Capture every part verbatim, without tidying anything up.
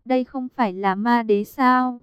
Đây không phải là ma đế sao?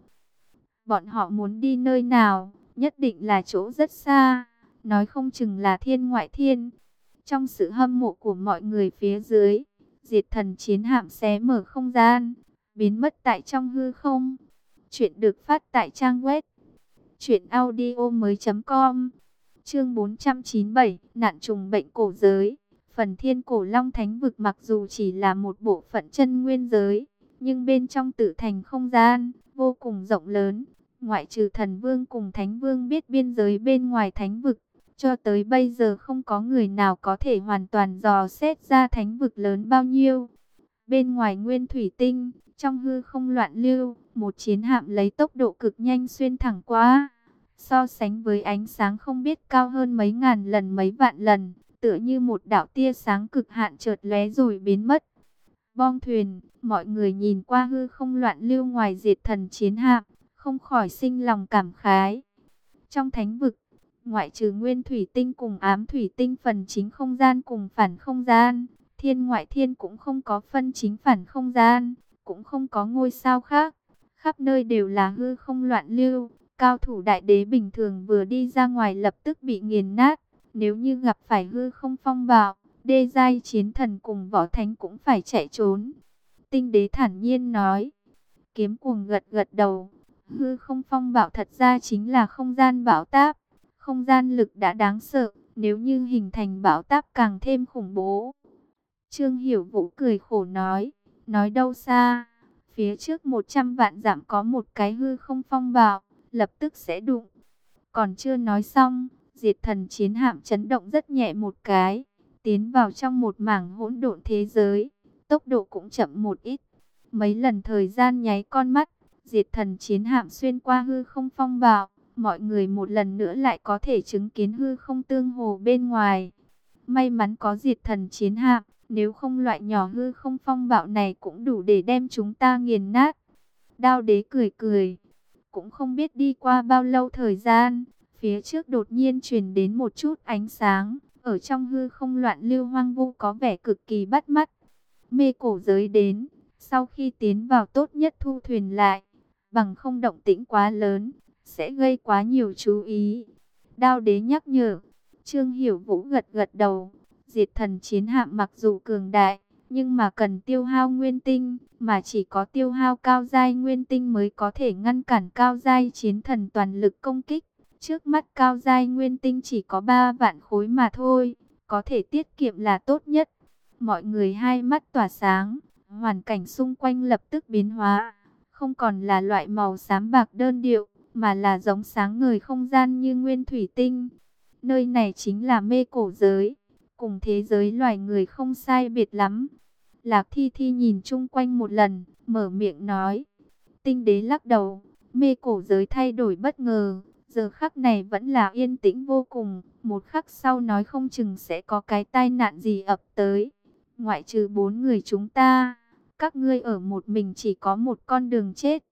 Bọn họ muốn đi nơi nào? Nhất định là chỗ rất xa, nói không chừng là thiên ngoại thiên. Trong sự hâm mộ của mọi người phía dưới, diệt thần chiến hạm xé mở không gian, biến mất tại trong hư không. Chuyện được phát tại trang web truyện audio mới chấm com. Chương bốn trăm chín mươi bảy, nạn trùng bệnh cổ giới. Phần Thiên Cổ Long Thánh Vực mặc dù chỉ là một bộ phận chân nguyên giới, nhưng bên trong tự thành không gian vô cùng rộng lớn. Ngoại trừ thần vương cùng thánh vương biết biên giới bên ngoài thánh vực, cho tới bây giờ không có người nào có thể hoàn toàn dò xét ra thánh vực lớn bao nhiêu. Bên ngoài nguyên thủy tinh, trong hư không loạn lưu, một chiến hạm lấy tốc độ cực nhanh xuyên thẳng qua. So sánh với ánh sáng không biết cao hơn mấy ngàn lần mấy vạn lần, tựa như một đạo tia sáng cực hạn chợt lóe rồi biến mất. Bong thuyền, mọi người nhìn qua hư không loạn lưu ngoài diệt thần chiến hạm, không khỏi sinh lòng cảm khái. Trong thánh vực, ngoại trừ nguyên thủy tinh cùng ám thủy tinh phần chính không gian cùng phản không gian, thiên ngoại thiên cũng không có phân chính phản không gian, cũng không có ngôi sao khác. Khắp nơi đều là hư không loạn lưu, cao thủ đại đế bình thường vừa đi ra ngoài lập tức bị nghiền nát. Nếu như gặp phải hư không phong bạo, đê giai chiến thần cùng võ thánh cũng phải chạy trốn. Tinh đế thản nhiên nói. Kiếm cuồng gật gật đầu. Hư không phong bạo thật ra chính là không gian bão táp. Không gian lực đã đáng sợ, nếu như hình thành bão táp càng thêm khủng bố. Trương Hiểu Vũ cười khổ nói. Nói đâu xa, phía trước một trăm vạn dặm có một cái hư không phong bạo, lập tức sẽ đụng. Còn chưa nói xong, diệt thần chiến hạm chấn động rất nhẹ một cái, tiến vào trong một mảng hỗn độn thế giới, tốc độ cũng chậm một ít. Mấy lần thời gian nháy con mắt, diệt thần chiến hạm xuyên qua hư không phong bạo, mọi người một lần nữa lại có thể chứng kiến hư không tương hồ bên ngoài. May mắn có diệt thần chiến hạm, nếu không loại nhỏ hư không phong bạo này cũng đủ để đem chúng ta nghiền nát. Đao đế cười cười, cũng không biết đi qua bao lâu thời gian. Phía trước đột nhiên truyền đến một chút ánh sáng, ở trong hư không loạn lưu hoang vu có vẻ cực kỳ bắt mắt. Mê cổ giới đến, sau khi tiến vào tốt nhất thu thuyền lại, bằng không động tĩnh quá lớn, sẽ gây quá nhiều chú ý. Đao đế nhắc nhở, Trương Hiểu Vũ gật gật đầu, diệt thần chiến hạm mặc dù cường đại, nhưng mà cần tiêu hao nguyên tinh, mà chỉ có tiêu hao cao giai nguyên tinh mới có thể ngăn cản cao giai chiến thần toàn lực công kích. Trước mắt cao giai nguyên tinh chỉ có ba vạn khối mà thôi, có thể tiết kiệm là tốt nhất. Mọi người hai mắt tỏa sáng, hoàn cảnh xung quanh lập tức biến hóa, không còn là loại màu xám bạc đơn điệu, mà là giống sáng ngời không gian như nguyên thủy tinh. Nơi này chính là mê cổ giới, cùng thế giới loài người không sai biệt lắm. Lạc Thi Thi nhìn chung quanh một lần, mở miệng nói. Tinh đế lắc đầu, mê cổ giới thay đổi bất ngờ. Giờ khắc này vẫn là yên tĩnh vô cùng, một khắc sau nói không chừng sẽ có cái tai nạn gì ập tới. Ngoại trừ bốn người chúng ta, các ngươi ở một mình chỉ có một con đường chết.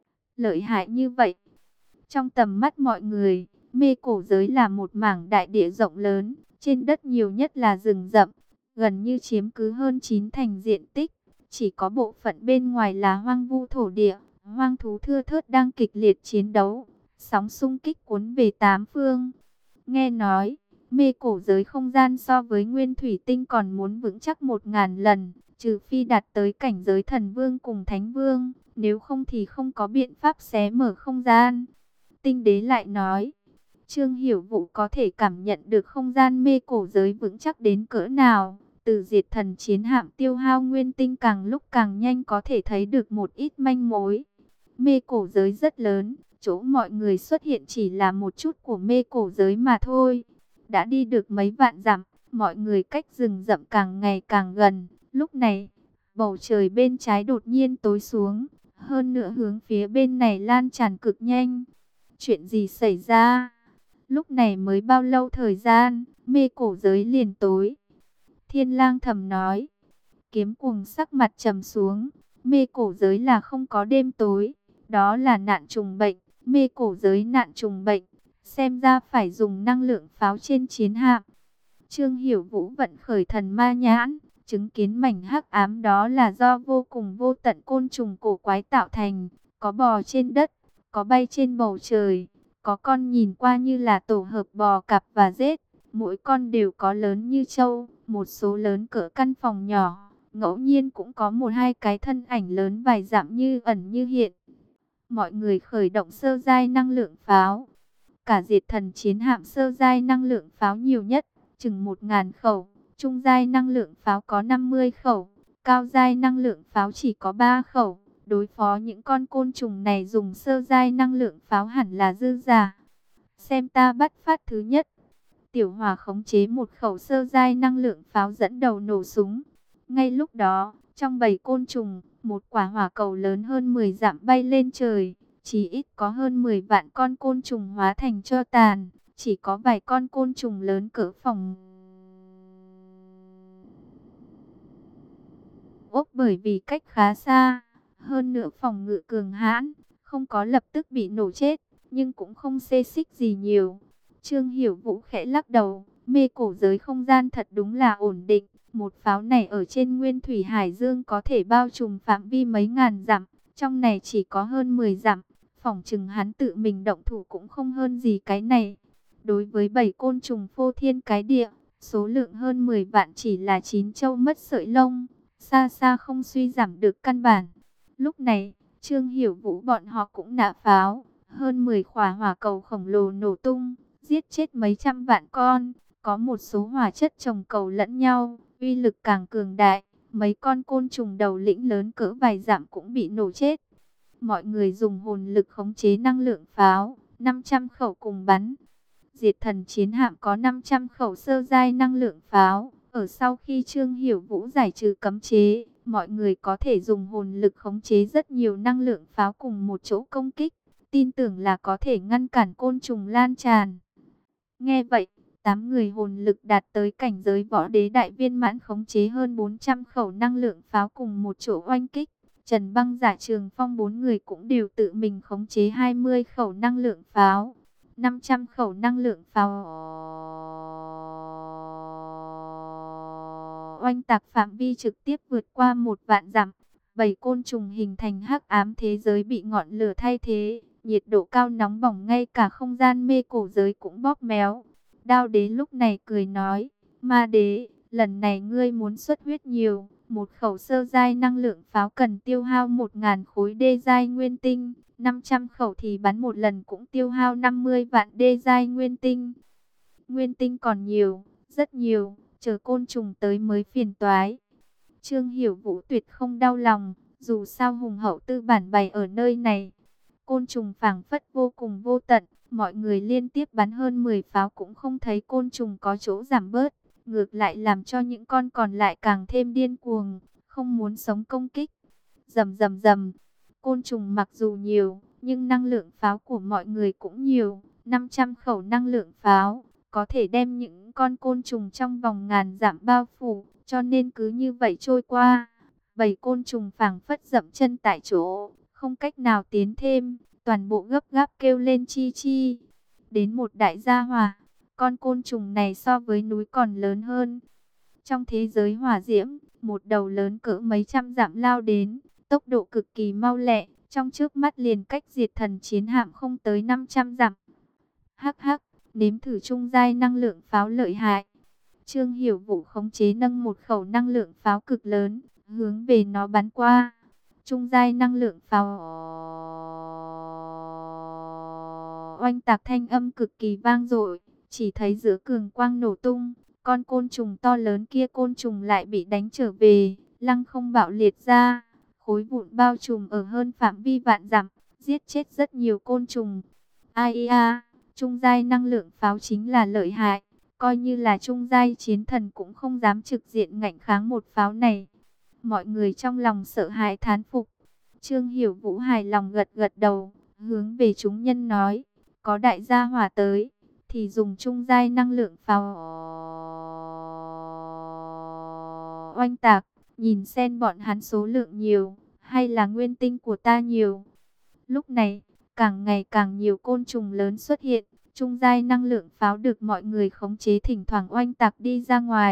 Lợi hại như vậy. Trong tầm mắt mọi người, mê cổ giới là một mảng đại địa rộng lớn, trên đất nhiều nhất là rừng rậm, gần như chiếm cứ hơn chín thành diện tích. Chỉ có bộ phận bên ngoài là hoang vu thổ địa, hoang thú thưa thớt đang kịch liệt chiến đấu. Sóng xung kích cuốn về tám phương. Nghe nói, mê cổ giới không gian so với nguyên thủy tinh còn muốn vững chắc một ngàn lần, trừ phi đạt tới cảnh giới thần vương cùng thánh vương, nếu không thì không có biện pháp xé mở không gian. Tinh đế lại nói, Trương Hiểu Vũ có thể cảm nhận được không gian mê cổ giới vững chắc đến cỡ nào. Từ diệt thần chiến hạm tiêu hao nguyên tinh càng lúc càng nhanh có thể thấy được một ít manh mối. Mê cổ giới rất lớn. Chỗ mọi người xuất hiện chỉ là một chút của mê cổ giới mà thôi. Đã đi được mấy vạn dặm, mọi người cách rừng rậm càng ngày càng gần. Lúc này, bầu trời bên trái đột nhiên tối xuống. Hơn nữa hướng phía bên này lan tràn cực nhanh. Chuyện gì xảy ra? Lúc này mới bao lâu thời gian, mê cổ giới liền tối. Thiên Lang thầm nói. Kiếm cuồng sắc mặt trầm xuống. Mê cổ giới là không có đêm tối. Đó là nạn trùng bệnh. Mê cổ giới nạn trùng bệnh, xem ra phải dùng năng lượng pháo trên chiến hạm. Trương Hiểu Vũ vận khởi thần ma nhãn, chứng kiến mảnh hắc ám đó là do vô cùng vô tận côn trùng cổ quái tạo thành, có bò trên đất, có bay trên bầu trời, có con nhìn qua như là tổ hợp bò cặp và rết, mỗi con đều có lớn như trâu, một số lớn cỡ căn phòng nhỏ, ngẫu nhiên cũng có một hai cái thân ảnh lớn vài dặm như ẩn như hiện. Mọi người khởi động sơ giai năng lượng pháo. Cả diệt thần chiến hạm sơ giai năng lượng pháo nhiều nhất, chừng một nghìn khẩu, trung giai năng lượng pháo có năm mươi khẩu, cao giai năng lượng pháo chỉ có ba khẩu. Đối phó những con côn trùng này dùng sơ giai năng lượng pháo hẳn là dư giả. Xem ta bắt phát thứ nhất. Tiểu Hòa khống chế một khẩu sơ giai năng lượng pháo dẫn đầu nổ súng. Ngay lúc đó, trong bầy côn trùng, một quả hỏa cầu lớn hơn mười dặm bay lên trời. Chỉ ít có hơn mười vạn con côn trùng hóa thành tro tàn. Chỉ có vài con côn trùng lớn cỡ phòng ốc, bởi vì cách khá xa. Hơn nữa phòng ngự cường hãn, không có lập tức bị nổ chết, nhưng cũng không xê xích gì nhiều. Trương Hiểu Vũ khẽ lắc đầu, mê cổ giới không gian thật đúng là ổn định. Một pháo này ở trên Nguyên Thủy Hải Dương có thể bao trùm phạm vi mấy ngàn dặm, trong này chỉ có hơn mười dặm. Phỏng chừng hắn tự mình động thủ cũng không hơn gì cái này. Đối với bảy côn trùng phô thiên cái địa, số lượng hơn mười vạn chỉ là chín châu mất sợi lông, xa xa không suy giảm được căn bản. Lúc này, Trương Hiểu Vũ bọn họ cũng nã pháo, hơn mười quả hỏa cầu khổng lồ nổ tung, giết chết mấy trăm vạn con, có một số hỏa chất chồng cầu lẫn nhau, uy lực càng cường đại, mấy con côn trùng đầu lĩnh lớn cỡ vài dặm cũng bị nổ chết. Mọi người dùng hồn lực khống chế năng lượng pháo, năm trăm khẩu cùng bắn. Diệt thần chiến hạm có năm trăm khẩu sơ giai năng lượng pháo. Ở sau khi Trương Hiểu Vũ giải trừ cấm chế, mọi người có thể dùng hồn lực khống chế rất nhiều năng lượng pháo cùng một chỗ công kích. Tin tưởng là có thể ngăn cản côn trùng lan tràn. Nghe vậy, tám người hồn lực đạt tới cảnh giới võ đế đại viên mãn khống chế hơn bốn trăm khẩu năng lượng pháo cùng một chỗ oanh kích. Trần Băng, Giả Trường Phong bốn người cũng đều tự mình khống chế hai mươi khẩu năng lượng pháo, năm trăm khẩu năng lượng pháo oanh tạc phạm vi trực tiếp vượt qua một vạn dặm. Bảy côn trùng hình thành hắc ám thế giới bị ngọn lửa thay thế, nhiệt độ cao nóng bỏng, ngay cả không gian mê cổ giới cũng bóp méo. Đao đế lúc này cười nói, Ma đế, lần này ngươi muốn xuất huyết nhiều. Một khẩu sơ giai năng lượng pháo cần tiêu hao một nghìn khối đê giai nguyên tinh, năm trăm khẩu thì bắn một lần cũng tiêu hao năm mươi vạn đê giai nguyên tinh. Nguyên tinh còn nhiều, rất nhiều, chờ côn trùng tới mới phiền toái. Trương Hiểu Vũ tuyệt không đau lòng, dù sao hùng hậu tư bản bày ở nơi này. Côn trùng phảng phất vô cùng vô tận, mọi người liên tiếp bắn hơn mười pháo cũng không thấy côn trùng có chỗ giảm bớt. Ngược lại làm cho những con còn lại càng thêm điên cuồng, không muốn sống công kích. Rầm rầm rầm, côn trùng mặc dù nhiều, nhưng năng lượng pháo của mọi người cũng nhiều. năm trăm khẩu năng lượng pháo, có thể đem những con côn trùng trong vòng ngàn dặm bao phủ, cho nên cứ như vậy trôi qua. Bầy côn trùng phảng phất dậm chân tại chỗ, không cách nào tiến thêm, toàn bộ gấp gáp kêu lên chi chi. Đến một đại gia hỏa. Con côn trùng này so với núi còn lớn hơn. Trong thế giới hỏa diễm, một đầu lớn cỡ mấy trăm dặm lao đến, tốc độ cực kỳ mau lẹ, trong trước mắt liền cách diệt thần chiến hạm không tới năm trăm dặm. Hắc hắc, nếm thử trung giai năng lượng pháo lợi hại. Trương Hiểu Vũ khống chế nâng một khẩu năng lượng pháo cực lớn, hướng về nó bắn qua. Trung giai năng lượng pháo oanh tạc thanh âm cực kỳ vang dội. Chỉ thấy giữa cường quang nổ tung, con côn trùng to lớn kia côn trùng lại bị đánh trở về, lăng không bạo liệt ra, khối vụn bao trùm ở hơn phạm vi vạn dặm, giết chết rất nhiều côn trùng. Ai a, trung giai năng lượng pháo chính là lợi hại, coi như là trung giai chiến thần cũng không dám trực diện ngạnh kháng một pháo này. Mọi người trong lòng sợ hãi thán phục. Trương Hiểu Vũ hài lòng gật gật đầu, hướng về chúng nhân nói, có đại gia hỏa tới thì dùng trung giai năng lượng pháo oanh tạc, nhìn xem bọn hắn số lượng nhiều, hay là nguyên tinh của ta nhiều. Lúc này, càng ngày càng nhiều côn trùng lớn xuất hiện, trung giai năng lượng pháo được mọi người khống chế thỉnh thoảng oanh tạc đi ra ngoài,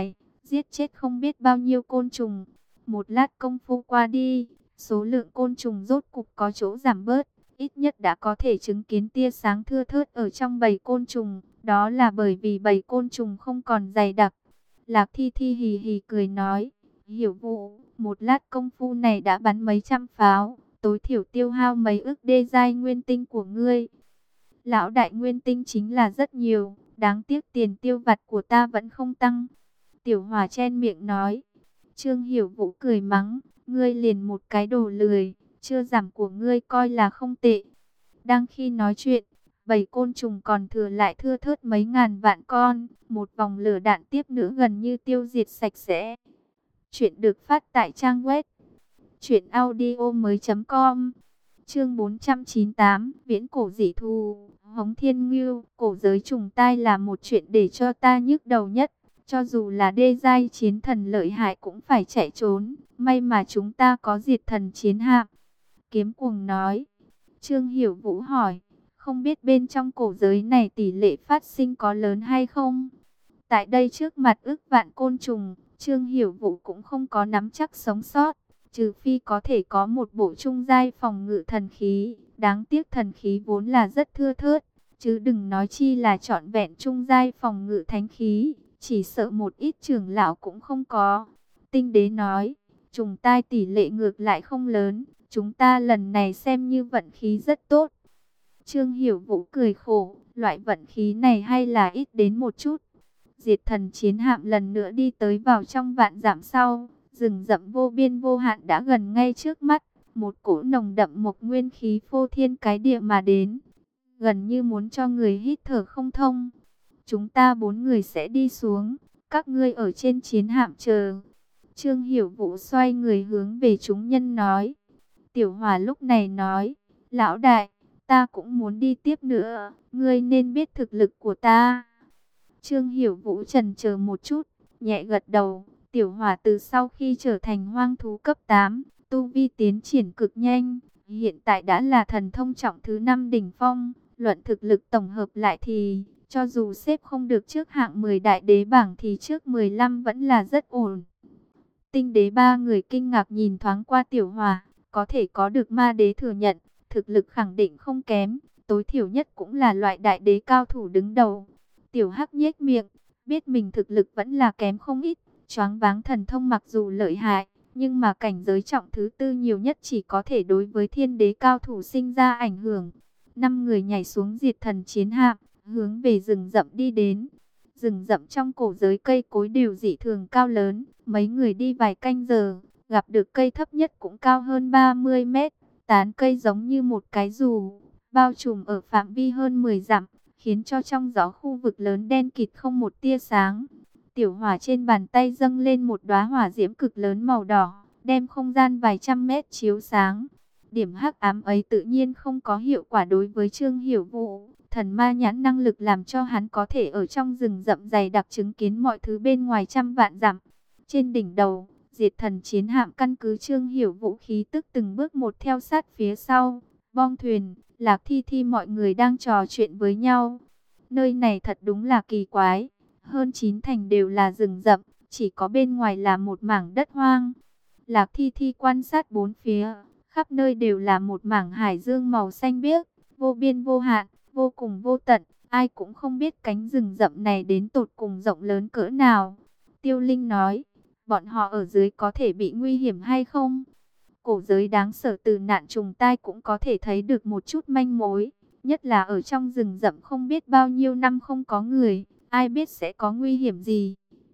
giết chết không biết bao nhiêu côn trùng. Một lát công phu qua đi, số lượng côn trùng rốt cục có chỗ giảm bớt, ít nhất đã có thể chứng kiến tia sáng thưa thớt ở trong bầy côn trùng, đó là bởi vì bầy côn trùng không còn dày đặc. Lạc Thi Thi hì hì cười nói, Hiểu Vũ, một lát công phu này đã bắn mấy trăm pháo, tối thiểu tiêu hao mấy ức đê giai nguyên tinh của ngươi. Lão đại, nguyên tinh chính là rất nhiều, đáng tiếc tiền tiêu vặt của ta vẫn không tăng. Tiểu Hỏa chen miệng nói. Trương Hiểu Vũ cười mắng, ngươi liền một cái đồ lười, chưa giảm của ngươi coi là không tệ. Đang khi nói chuyện, bầy côn trùng còn thừa lại thưa thớt mấy ngàn vạn con, một vòng lửa đạn tiếp nữa gần như tiêu diệt sạch sẽ. Chuyện được phát tại trang web truyện audio mới chấm com. Chương bốn trăm chín mươi tám, viễn cổ dị thù, Hống Thiên Ngưu. Cổ giới trùng tai là một chuyện để cho ta nhức đầu nhất. Cho dù là đê giai chiến thần lợi hại cũng phải chạy trốn. May mà chúng ta có diệt thần chiến hạm. Kiếm Cuồng nói. Trương Hiểu Vũ hỏi, không biết bên trong cổ giới này tỷ lệ phát sinh có lớn hay không? Tại đây trước mặt ức vạn côn trùng, Trương Hiểu Vũ cũng không có nắm chắc sống sót. Trừ phi có thể có một bộ trung giai phòng ngự thần khí. Đáng tiếc thần khí vốn là rất thưa thớt, chứ đừng nói chi là trọn vẹn trung giai phòng ngự thánh khí. Chỉ sợ một ít trưởng lão cũng không có. Tinh Đế nói, trùng tai tỷ lệ ngược lại không lớn. Chúng ta lần này xem như vận khí rất tốt. Trương Hiểu Vũ cười khổ, loại vận khí này hay là ít đến một chút. Diệt thần chiến hạm lần nữa đi tới vào trong vạn dặm sau. Rừng rậm vô biên vô hạn đã gần ngay trước mắt. Một cỗ nồng đậm mộc nguyên khí phô thiên cái địa mà đến. Gần như muốn cho người hít thở không thông. Chúng ta bốn người sẽ đi xuống. Các ngươi ở trên chiến hạm chờ. Trương Hiểu Vũ xoay người hướng về chúng nhân nói. Tiểu Hỏa lúc này nói. Lão đại, ta cũng muốn đi tiếp nữa. Ngươi nên biết thực lực của ta. Trương Hiểu Vũ chần chờ một chút, nhẹ gật đầu. Tiểu Hỏa từ sau khi trở thành hoang thú cấp tám, tu vi tiến triển cực nhanh, hiện tại đã là thần thông trọng thứ năm đỉnh phong. Luận thực lực tổng hợp lại thì, cho dù xếp không được trước hạng mười đại đế bảng thì trước mười lăm vẫn là rất ổn. Tinh Đế ba người kinh ngạc nhìn thoáng qua Tiểu Hỏa, có thể có được ma đế thừa nhận, thực lực khẳng định không kém, tối thiểu nhất cũng là loại đại đế cao thủ đứng đầu. Tiểu Hắc nhếch miệng, biết mình thực lực vẫn là kém không ít. Choáng váng thần thông mặc dù lợi hại, nhưng mà cảnh giới trọng thứ tư nhiều nhất chỉ có thể đối với thiên đế cao thủ sinh ra ảnh hưởng. Năm người nhảy xuống diệt thần chiến hạm, hướng về rừng rậm đi đến. Rừng rậm trong cổ giới cây cối đều dị thường cao lớn, mấy người đi vài canh giờ, gặp được cây thấp nhất cũng cao hơn ba mươi mét, tán cây giống như một cái dù, bao trùm ở phạm vi hơn mười dặm, khiến cho trong gió khu vực lớn đen kịt không một tia sáng. Tiểu Hỏa trên bàn tay dâng lên một đóa hỏa diễm cực lớn màu đỏ, đem không gian vài trăm mét chiếu sáng. Điểm hắc ám ấy tự nhiên không có hiệu quả đối với Trương Hiểu Vũ. Thần ma nhãn năng lực làm cho hắn có thể ở trong rừng rậm dày đặc chứng kiến mọi thứ bên ngoài trăm vạn dặm. Trên đỉnh đầu, diệt thần chiến hạm căn cứ Trương Hiểu Vũ khí tức từng bước một theo sát phía sau. Bong thuyền, Lạc Thi Thi mọi người đang trò chuyện với nhau. Nơi này thật đúng là kỳ quái. Hơn chín thành đều là rừng rậm, chỉ có bên ngoài là một mảng đất hoang. Lạc Thi Thi quan sát bốn phía, khắp nơi đều là một mảng hải dương màu xanh biếc, vô biên vô hạn, vô cùng vô tận. Ai cũng không biết cánh rừng rậm này đến tột cùng rộng lớn cỡ nào. Tiêu Linh nói, bọn họ ở dưới có thể bị nguy hiểm hay không? Cổ giới đáng sợ từ nạn trùng tai cũng có thể thấy được một chút manh mối. Nhất là ở trong rừng rậm không biết bao nhiêu năm không có người, ai biết sẽ có nguy hiểm gì.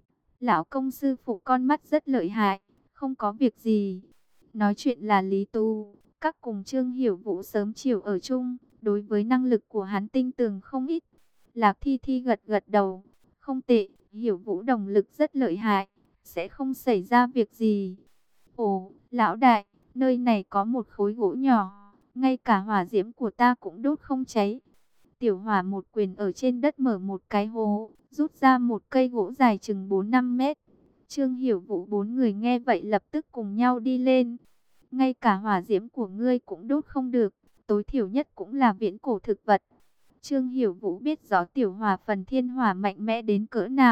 Lão công sư phụ con mắt rất lợi hại, không có việc gì. Nói chuyện là Lý Tu, các cùng Trương Hiểu Vũ sớm chiều ở chung, đối với năng lực của hắn tinh tường không ít. Lạc Thi Thi gật gật đầu, không tệ, Hiểu Vũ đồng lực rất lợi hại, sẽ không xảy ra việc gì. Ồ, lão đại, nơi này có một khối gỗ nhỏ, ngay cả hỏa diễm của ta cũng đốt không cháy. Tiểu Hỏa một quyền ở trên đất mở một cái hố, rút ra một cây gỗ dài chừng bốn năm mét. Trương Hiểu Vũ bốn người nghe vậy lập tức cùng nhau đi lên. Ngay cả hỏa diễm của ngươi cũng đốt không được, tối thiểu nhất cũng là viễn cổ thực vật. Trương Hiểu Vũ biết rõ Tiểu Hỏa phần thiên hỏa mạnh mẽ đến cỡ nào,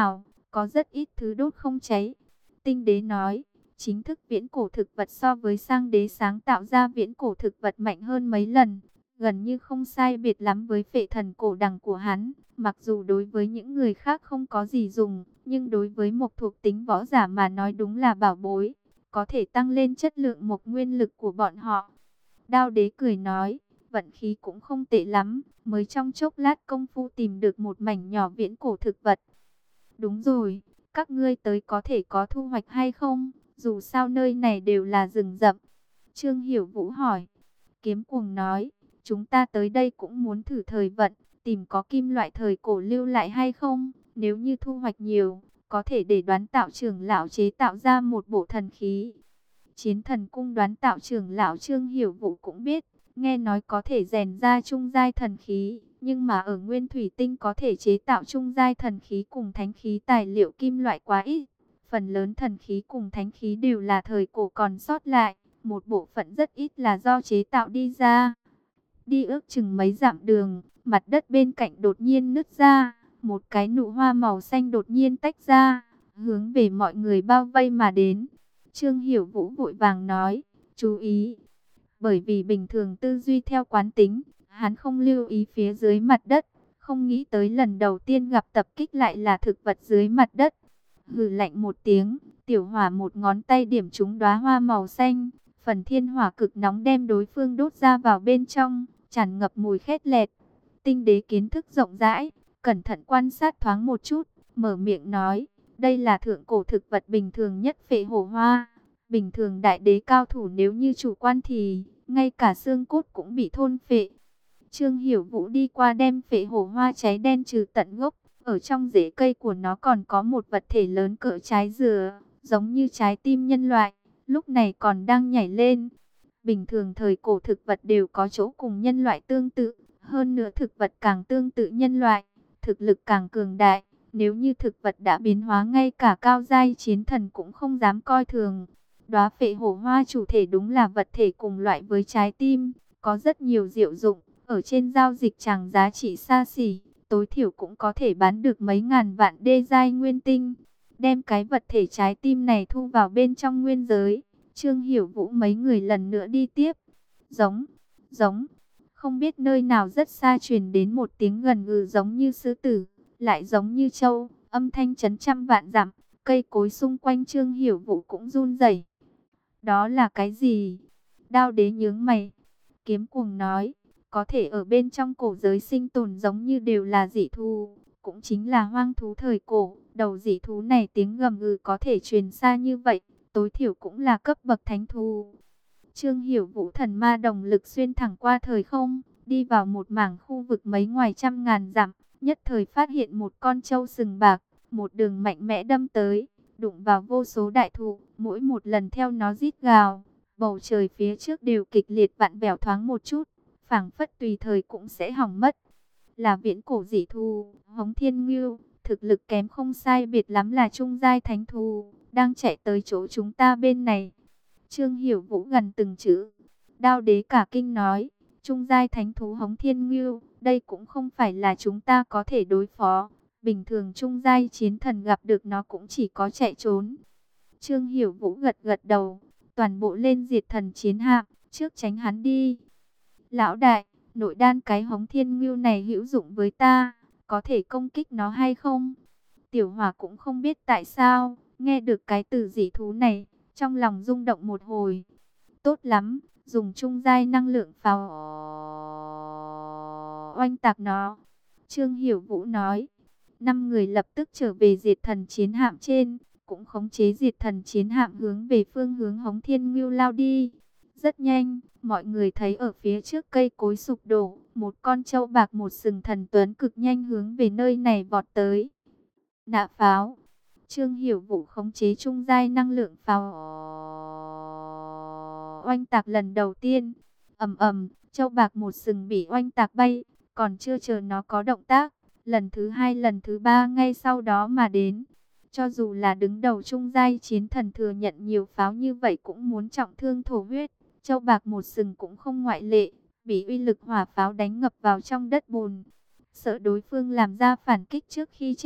có rất ít thứ đốt không cháy. Tinh đế nói, chính thức viễn cổ thực vật so với sang đế sáng tạo ra viễn cổ thực vật mạnh hơn mấy lần, gần như không sai biệt lắm với phệ thần cổ đằng của hắn. Mặc dù đối với những người khác không có gì dùng, nhưng đối với mộc thuộc tính võ giả mà nói đúng là bảo bối, có thể tăng lên chất lượng mộc nguyên lực của bọn họ. Đao đế cười nói, vận khí cũng không tệ lắm, mới trong chốc lát công phu tìm được một mảnh nhỏ viễn cổ thực vật. Đúng rồi, các ngươi tới có thể có thu hoạch hay không? Dù sao nơi này đều là rừng rậm. Trương Hiểu Vũ hỏi. Kiếm Cuồng nói, chúng ta tới đây cũng muốn thử thời vận, tìm có kim loại thời cổ lưu lại hay không? Nếu như thu hoạch nhiều, có thể để Đoán Tạo trưởng lão chế tạo ra một bộ thần khí. Chiến Thần Cung Đoán Tạo trưởng lão Trương Hiểu Vũ cũng biết, nghe nói có thể rèn ra trung giai thần khí, nhưng mà ở Nguyên Thủy Tinh có thể chế tạo trung giai thần khí cùng thánh khí tài liệu kim loại quá ít. Phần lớn thần khí cùng thánh khí đều là thời cổ còn sót lại, một bộ phận rất ít là do chế tạo đi ra. Đi ước chừng mấy dặm đường, mặt đất bên cạnh đột nhiên nứt ra, một cái nụ hoa màu xanh đột nhiên tách ra, hướng về mọi người bao vây mà đến. Trương Hiểu Vũ vội vàng nói, chú ý, bởi vì bình thường tư duy theo quán tính, hắn không lưu ý phía dưới mặt đất, không nghĩ tới lần đầu tiên gặp tập kích lại là thực vật dưới mặt đất. Hừ lạnh một tiếng, tiểu hỏa một ngón tay điểm trúng đóa hoa màu xanh, phần thiên hỏa cực nóng đem đối phương đốt ra vào bên trong, tràn ngập mùi khét lẹt. Tinh đế kiến thức rộng rãi, cẩn thận quan sát thoáng một chút, mở miệng nói, đây là thượng cổ thực vật bình thường nhất phệ hổ hoa. Bình thường đại đế cao thủ nếu như chủ quan thì ngay cả xương cốt cũng bị thôn phệ. Trương Hiểu Vũ đi qua đem phệ hổ hoa cháy đen trừ tận gốc. Ở trong rễ cây của nó còn có một vật thể lớn cỡ trái dừa, giống như trái tim nhân loại, lúc này còn đang nhảy lên. Bình thường thời cổ thực vật đều có chỗ cùng nhân loại tương tự, hơn nữa thực vật càng tương tự nhân loại, thực lực càng cường đại. Nếu như thực vật đã biến hóa, ngay cả cao giai chiến thần cũng không dám coi thường. Đóa phệ hổ hoa chủ thể đúng là vật thể cùng loại với trái tim, có rất nhiều diệu dụng, ở trên giao dịch tràng giá trị xa xỉ, tối thiểu cũng có thể bán được mấy ngàn vạn đê giai nguyên tinh. Đem cái vật thể trái tim này thu vào bên trong nguyên giới, Trương Hiểu Vũ mấy người lần nữa đi tiếp. Giống, giống, không biết nơi nào rất xa truyền đến một tiếng gần gừ giống như sư tử, lại giống như trâu, âm thanh chấn trăm vạn dặm, cây cối xung quanh Trương Hiểu Vũ cũng run rẩy. Đó là cái gì? Đao đế nhướng mày. Kiếm Cuồng nói, có thể ở bên trong cổ giới sinh tồn giống như đều là dị thú, cũng chính là hoang thú thời cổ. Đầu dị thú này tiếng gầm gừ có thể truyền xa như vậy, tối thiểu cũng là cấp bậc thánh thú. Trương Hiểu Vũ thần ma đồng lực xuyên thẳng qua thời không, đi vào một mảng khu vực mấy ngoài trăm ngàn dặm, nhất thời phát hiện một con trâu sừng bạc, một đường mạnh mẽ đâm tới, đụng vào vô số đại thụ, mỗi một lần theo nó rít gào, bầu trời phía trước đều kịch liệt vặn vẹo thoáng một chút, phảng phất tùy thời cũng sẽ hỏng mất. Là viễn cổ dị thú, Hống Thiên Ngưu, thực lực kém không sai biệt lắm là trung giai thánh thú, đang chạy tới chỗ chúng ta bên này. Trương Hiểu Vũ gần từng chữ. Đao đế cả kinh nói, trung giai thánh thú Hống Thiên Ngưu, đây cũng không phải là chúng ta có thể đối phó. Bình thường trung giai chiến thần gặp được nó cũng chỉ có chạy trốn. Trương Hiểu Vũ gật gật đầu, toàn bộ lên diệt thần chiến hạm, trước tránh hắn đi. Lão đại, nội đan cái Hống Thiên Ngưu này hữu dụng với ta, có thể công kích nó hay không? Tiểu Hỏa cũng không biết tại sao, nghe được cái từ dị thú này, trong lòng rung động một hồi. Tốt lắm, dùng trung giai năng lượng pháo oanh tạc nó. Trương Hiểu Vũ nói. Năm người lập tức trở về diệt thần chiến hạm trên, cũng khống chế diệt thần chiến hạm hướng về phương hướng Hống Thiên Ngưu lao đi. Rất nhanh, mọi người thấy ở phía trước cây cối sụp đổ, một con trâu bạc một sừng thần tuấn cực nhanh hướng về nơi này vọt tới. Nã pháo. Trương Hiểu Vũ khống chế trung giai năng lượng pháo oanh tạc lần đầu tiên. Ầm ầm, trâu bạc một sừng bị oanh tạc bay, còn chưa chờ nó có động tác, lần thứ hai lần thứ ba ngay sau đó mà đến. Cho dù là đứng đầu trung giai chiến thần thừa nhận nhiều pháo như vậy cũng muốn trọng thương thổ huyết, trâu bạc một sừng cũng không ngoại lệ, bị uy lực hỏa pháo đánh ngập vào trong đất bùn. Sợ đối phương làm ra phản kích trước khi chết,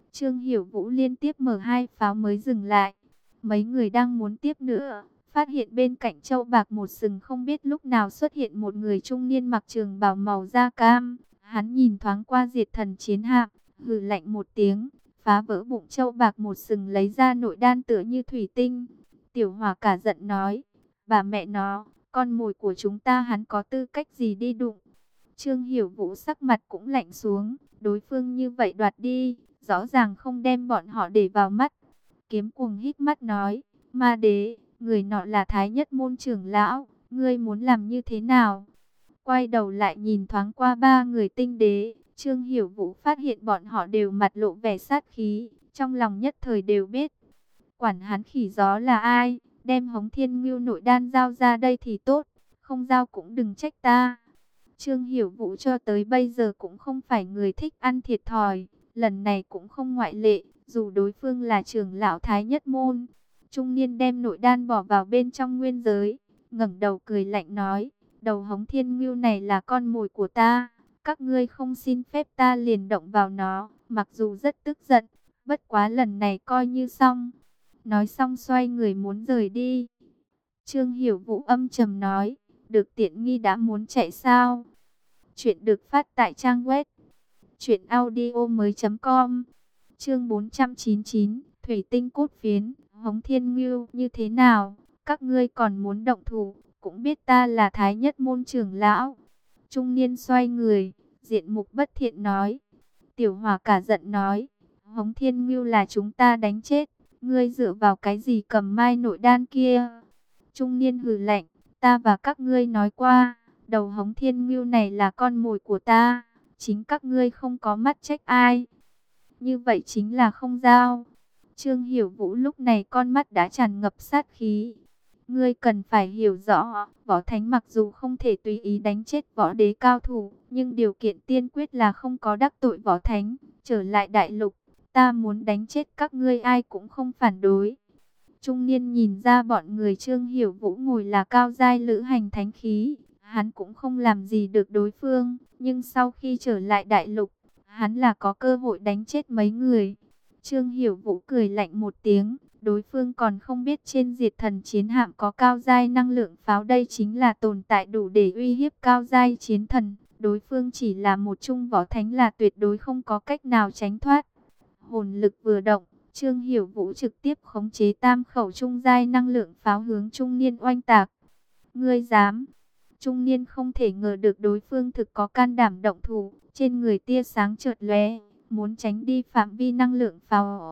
Trương Hiểu Vũ liên tiếp mở hai pháo mới dừng lại. Mấy người đang muốn tiếp nữa, phát hiện bên cạnh châu bạc một sừng không biết lúc nào xuất hiện một người trung niên mặc trường bào màu da cam. Hắn nhìn thoáng qua diệt thần chiến hạm, hừ lạnh một tiếng, phá vỡ bụng châu bạc một sừng lấy ra nội đan tựa như thủy tinh. Tiểu Hỏa cả giận nói, bà mẹ nó, con mồi của chúng ta hắn có tư cách gì đi đụng. Trương Hiểu Vũ sắc mặt cũng lạnh xuống, đối phương như vậy đoạt đi, rõ ràng không đem bọn họ để vào mắt. Kiếm Cuồng híp mắt nói, Ma Đế, người nọ là Thái Nhất môn trưởng lão, ngươi muốn làm như thế nào? Quay đầu lại nhìn thoáng qua ba người tinh đế, Trương Hiểu Vũ phát hiện bọn họ đều mặt lộ vẻ sát khí, trong lòng nhất thời đều biết. Quản hắn khỉ gió là ai, đem Hống Thiên Ngưu nội đan giao ra đây thì tốt, không giao cũng đừng trách ta. Trương Hiểu Vũ cho tới bây giờ cũng không phải người thích ăn thiệt thòi, lần này cũng không ngoại lệ, dù đối phương là trưởng lão Thái Nhất môn. Trung niên đem nội đan bỏ vào bên trong nguyên giới, ngẩng đầu cười lạnh nói, đầu Hống Thiên Ngưu này là con mồi của ta, các ngươi không xin phép ta liền động vào nó, mặc dù rất tức giận, bất quá lần này coi như xong. Nói xong xoay người muốn rời đi. Trương Hiểu Vũ âm trầm nói, được tiện nghi đã muốn chạy sao? Chuyện được phát tại trang web truyện audio mới.com. Chương bốn trăm chín mươi chín, Thủy tinh cốt phiến, Hống Thiên Ngưu như thế nào? Các ngươi còn muốn động thủ, cũng biết ta là Thái Nhất môn trưởng lão. Trung niên xoay người, diện mục bất thiện nói. Tiểu Hỏa cả giận nói, Hống Thiên Ngưu là chúng ta đánh chết, ngươi dựa vào cái gì cầm mai nội đan kia? Trung niên hừ lạnh, ta và các ngươi nói qua, đầu Hống Thiên Ngưu này là con mồi của ta, chính các ngươi không có mắt trách ai. Như vậy chính là không giao. Trương Hiểu Vũ lúc này con mắt đã tràn ngập sát khí. Ngươi cần phải hiểu rõ, võ thánh mặc dù không thể tùy ý đánh chết võ đế cao thủ, nhưng điều kiện tiên quyết là không có đắc tội võ thánh. Trở lại đại lục, ta muốn đánh chết các ngươi ai cũng không phản đối. Trung niên nhìn ra bọn người Trương Hiểu Vũ ngồi là cao giai lữ hành thánh khí, hắn cũng không làm gì được đối phương, nhưng sau khi trở lại đại lục, hắn là có cơ hội đánh chết mấy người. Trương Hiểu Vũ cười lạnh một tiếng, đối phương còn không biết trên diệt thần chiến hạm có cao giai năng lượng pháo, đây chính là tồn tại đủ để uy hiếp cao giai chiến thần. Đối phương chỉ là một trung võ thánh là tuyệt đối không có cách nào tránh thoát. Hồn lực vừa động, Trương Hiểu Vũ trực tiếp khống chế tam khẩu trung giai năng lượng pháo hướng trung niên oanh tạc. Ngươi dám? Trung niên không thể ngờ được đối phương thực có can đảm động thủ, trên người tia sáng chợt lóe, muốn tránh đi phạm vi năng lượng pháo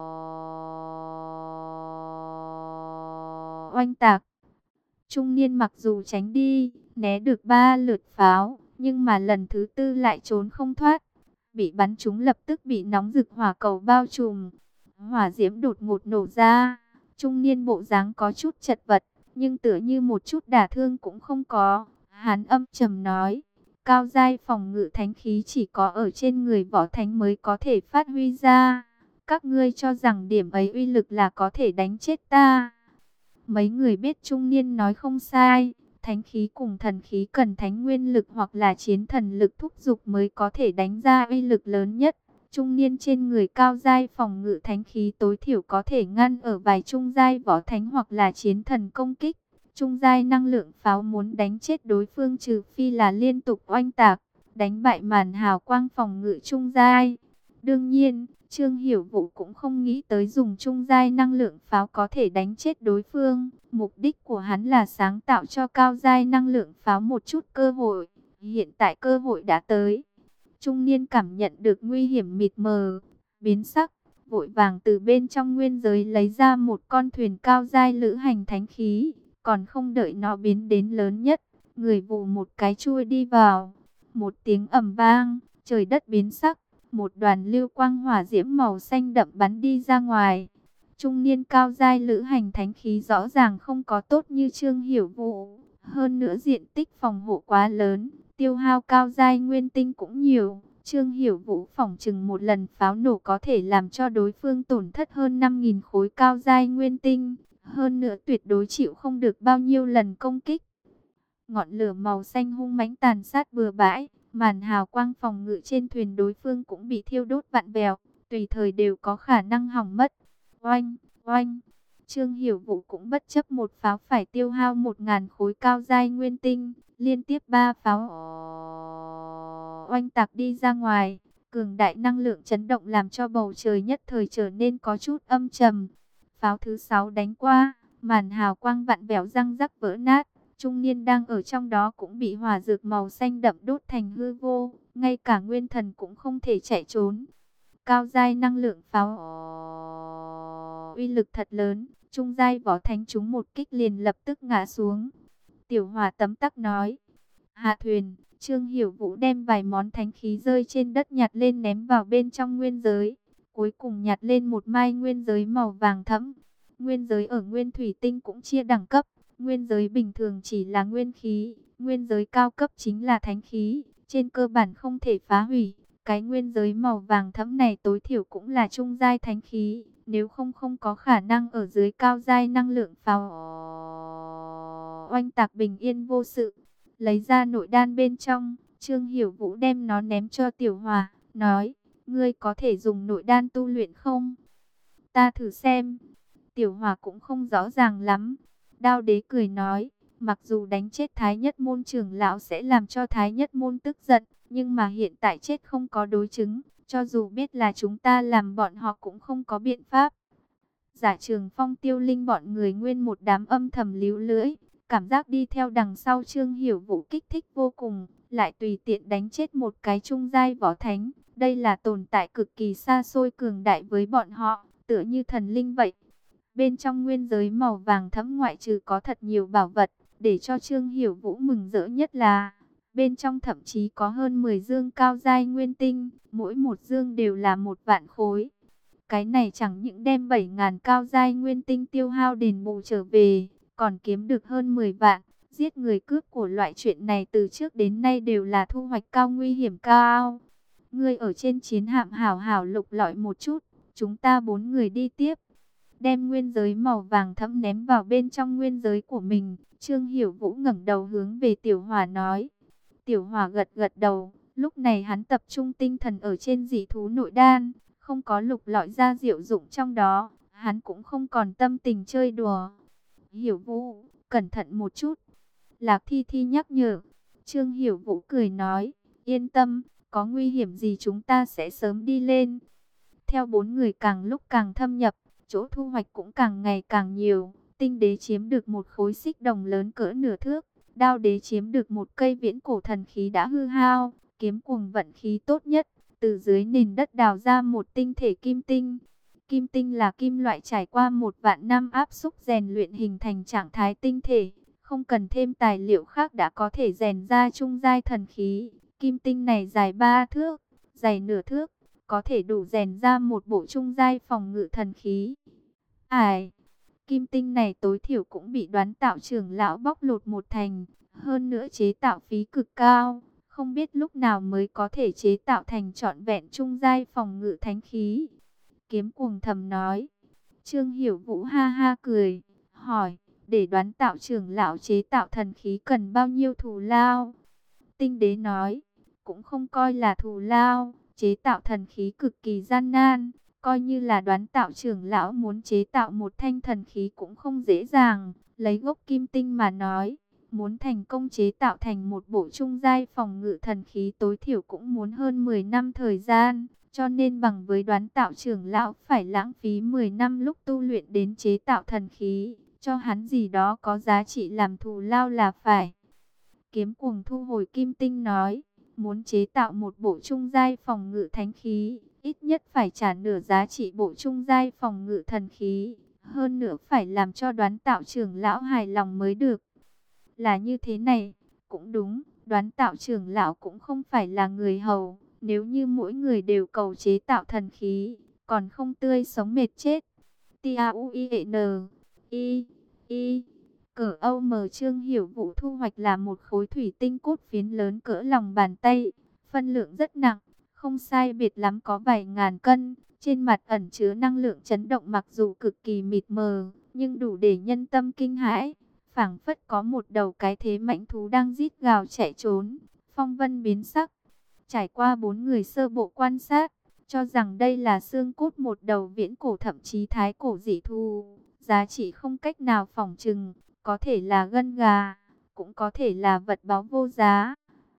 oanh tạc. Trung niên mặc dù tránh đi, né được ba lượt pháo, nhưng mà lần thứ tư lại trốn không thoát. Bị bắn trúng lập tức bị nóng rực hỏa cầu bao trùm. Hỏa diễm đột ngột nổ ra. Trung niên bộ dáng có chút chật vật, nhưng tựa như một chút đả thương cũng không có. Hắn âm trầm nói, cao giai phòng ngự thánh khí chỉ có ở trên người võ thánh mới có thể phát huy ra. Các ngươi cho rằng điểm ấy uy lực là có thể đánh chết ta. Mấy người biết trung niên nói không sai. Thánh khí cùng thần khí cần thánh nguyên lực hoặc là chiến thần lực thúc giục mới có thể đánh ra uy lực lớn nhất. Trung niên trên người cao giai phòng ngự thánh khí tối thiểu có thể ngăn ở vài trung giai võ thánh hoặc là chiến thần công kích. Trung giai năng lượng pháo muốn đánh chết đối phương trừ phi là liên tục oanh tạc, đánh bại màn hào quang phòng ngự trung giai. Đương nhiên, Trương Hiểu Vũ cũng không nghĩ tới dùng trung giai năng lượng pháo có thể đánh chết đối phương. Mục đích của hắn là sáng tạo cho cao giai năng lượng pháo một chút cơ hội. Hiện tại cơ hội đã tới. Trung niên cảm nhận được nguy hiểm mịt mờ, biến sắc, vội vàng từ bên trong nguyên giới lấy ra một con thuyền cao giai lữ hành thánh khí. Còn không đợi nó biến đến lớn nhất, người vù một cái chui đi vào. Một tiếng ầm vang, trời đất biến sắc. Một đoàn lưu quang hỏa diễm màu xanh đậm bắn đi ra ngoài. Trung niên cao giai lữ hành thánh khí rõ ràng không có tốt như Trương Hiểu Vũ. Hơn nữa diện tích phòng hộ quá lớn, tiêu hao cao giai nguyên tinh cũng nhiều. Trương Hiểu Vũ phỏng chừng một lần pháo nổ có thể làm cho đối phương tổn thất hơn năm nghìn khối cao giai nguyên tinh. Hơn nữa tuyệt đối chịu không được bao nhiêu lần công kích. Ngọn lửa màu xanh hung mãnh tàn sát bừa bãi. Màn hào quang phòng ngự trên thuyền đối phương cũng bị thiêu đốt vặn vẹo, tùy thời đều có khả năng hỏng mất. Oanh, oanh, Trương Hiểu Vũ cũng bất chấp một pháo phải tiêu hao một ngàn khối cao giai nguyên tinh, liên tiếp ba pháo oanh tạc đi ra ngoài. Cường đại năng lượng chấn động làm cho bầu trời nhất thời trở nên có chút âm trầm. Pháo thứ sáu đánh qua, màn hào quang vặn vẹo răng rắc vỡ nát. Trung niên đang ở trong đó cũng bị hỏa dược màu xanh đậm đốt thành hư vô, ngay cả nguyên thần cũng không thể chạy trốn. Cao giai năng lượng pháo uy lực thật lớn, trung giai võ thánh chúng một kích liền lập tức ngã xuống. Tiểu Hỏa tấm tắc nói, hạ thuyền. Trương Hiểu Vũ đem vài món thánh khí rơi trên đất nhặt lên ném vào bên trong nguyên giới. Cuối cùng nhặt lên một mai nguyên giới màu vàng thẫm. Nguyên giới ở nguyên thủy tinh cũng chia đẳng cấp. Nguyên giới bình thường chỉ là nguyên khí. Nguyên giới cao cấp chính là thánh khí. Trên cơ bản không thể phá hủy. Cái nguyên giới màu vàng thẫm này tối thiểu cũng là trung giai thánh khí. Nếu không không có khả năng ở dưới cao giai năng lượng pháo oanh tạc bình yên vô sự. Lấy ra nội đan bên trong, Trương Hiểu Vũ đem nó ném cho Tiểu Hỏa, nói, ngươi có thể dùng nội đan tu luyện không? Ta thử xem. Tiểu Hỏa cũng không rõ ràng lắm. Đao Đế cười nói, mặc dù đánh chết Thái Nhất Môn trưởng lão sẽ làm cho Thái Nhất Môn tức giận, nhưng mà hiện tại chết không có đối chứng, cho dù biết là chúng ta làm bọn họ cũng không có biện pháp. Giả Trường Phong, Tiêu Linh bọn người nguyên một đám âm thầm líu lưỡi. Cảm giác đi theo đằng sau Trương Hiểu Vũ kích thích vô cùng, lại tùy tiện đánh chết một cái trung giai võ thánh. Đây là tồn tại cực kỳ xa xôi cường đại với bọn họ, tựa như thần linh vậy. Bên trong nguyên giới màu vàng thẫm ngoại trừ có thật nhiều bảo vật, để cho Trương Hiểu Vũ mừng rỡ nhất là bên trong thậm chí có hơn mười dương cao giai nguyên tinh, mỗi một dương đều là một vạn khối. Cái này chẳng những đem bảy ngàn cao giai nguyên tinh tiêu hao đền bù trở về, còn kiếm được hơn mười vạn. Giết người cướp của loại chuyện này từ trước đến nay đều là thu hoạch cao, nguy hiểm cao. Ngươi ở trên chiến hạm hảo hảo lục lọi một chút, chúng ta bốn người đi tiếp. Đem nguyên giới màu vàng thẫm ném vào bên trong nguyên giới của mình, Trương Hiểu Vũ ngẩng đầu hướng về Tiểu Hỏa nói. Tiểu Hỏa gật gật đầu, lúc này hắn tập trung tinh thần ở trên dị thú nội đan, không có lục lọi ra diệu dụng trong đó, hắn cũng không còn tâm tình chơi đùa. Hiểu Vũ, cẩn thận một chút. Lạc Thi Thi nhắc nhở. Trương Hiểu Vũ cười nói, yên tâm, có nguy hiểm gì chúng ta sẽ sớm đi lên. Theo bốn người càng lúc càng thâm nhập, chỗ thu hoạch cũng càng ngày càng nhiều. Tinh Đế chiếm được một khối xích đồng lớn cỡ nửa thước. Đao Đế chiếm được một cây viễn cổ thần khí đã hư hao. Kiếm Cuồng vận khí tốt nhất, từ dưới nền đất đào ra một tinh thể kim tinh. Kim tinh là kim loại trải qua một vạn năm áp xúc rèn luyện hình thành trạng thái tinh thể, không cần thêm tài liệu khác đã có thể rèn ra trung giai thần khí. Kim tinh này dài ba thước, dày nửa thước, có thể đủ rèn ra một bộ trung giai phòng ngự thần khí. Ải, kim tinh này tối thiểu cũng bị Đoán Tạo trưởng lão bóc lột một thành, hơn nữa chế tạo phí cực cao, không biết lúc nào mới có thể chế tạo thành trọn vẹn trung giai phòng ngự thánh khí. Kiếm Cuồng thầm nói. Trương Hiểu Vũ ha ha cười, hỏi, để Đoán Tạo trưởng lão chế tạo thần khí cần bao nhiêu thù lao? Tinh Đế nói, cũng không coi là thù lao, chế tạo thần khí cực kỳ gian nan, coi như là Đoán Tạo trưởng lão muốn chế tạo một thanh thần khí cũng không dễ dàng. Lấy gốc kim tinh mà nói, muốn thành công chế tạo thành một bộ trung giai phòng ngự thần khí tối thiểu cũng muốn hơn mười năm thời gian. Cho nên bằng với Đoán Tạo trưởng lão phải lãng phí mười năm lúc tu luyện đến chế tạo thần khí, cho hắn gì đó có giá trị làm thù lao là phải. Kiếm Cuồng thu hồi kim tinh nói, muốn chế tạo một bộ trung giai phòng ngự thánh khí, ít nhất phải trả nửa giá trị bộ trung giai phòng ngự thần khí, hơn nữa phải làm cho Đoán Tạo trưởng lão hài lòng mới được. Là như thế này, cũng đúng, Đoán Tạo trưởng lão cũng không phải là người hầu. Nếu như mỗi người đều cầu chế tạo thần khí, còn không tươi sống mệt chết. T-A-U-I-E-N I I Cỡ Âu mờ Trương Hiểu Vũ thu hoạch là một khối thủy tinh cốt phiến lớn cỡ lòng bàn tay, phân lượng rất nặng, không sai biệt lắm có vài ngàn cân. Trên mặt ẩn chứa năng lượng chấn động mặc dù cực kỳ mịt mờ, nhưng đủ để nhân tâm kinh hãi. Phảng phất có một đầu cái thế mãnh thú đang rít gào chạy trốn. Phong vân biến sắc. Trải qua bốn người sơ bộ quan sát, cho rằng đây là xương cốt một đầu viễn cổ thậm chí thái cổ dị thú, giá trị không cách nào phỏng chừng, có thể là gân gà, cũng có thể là vật báu vô giá.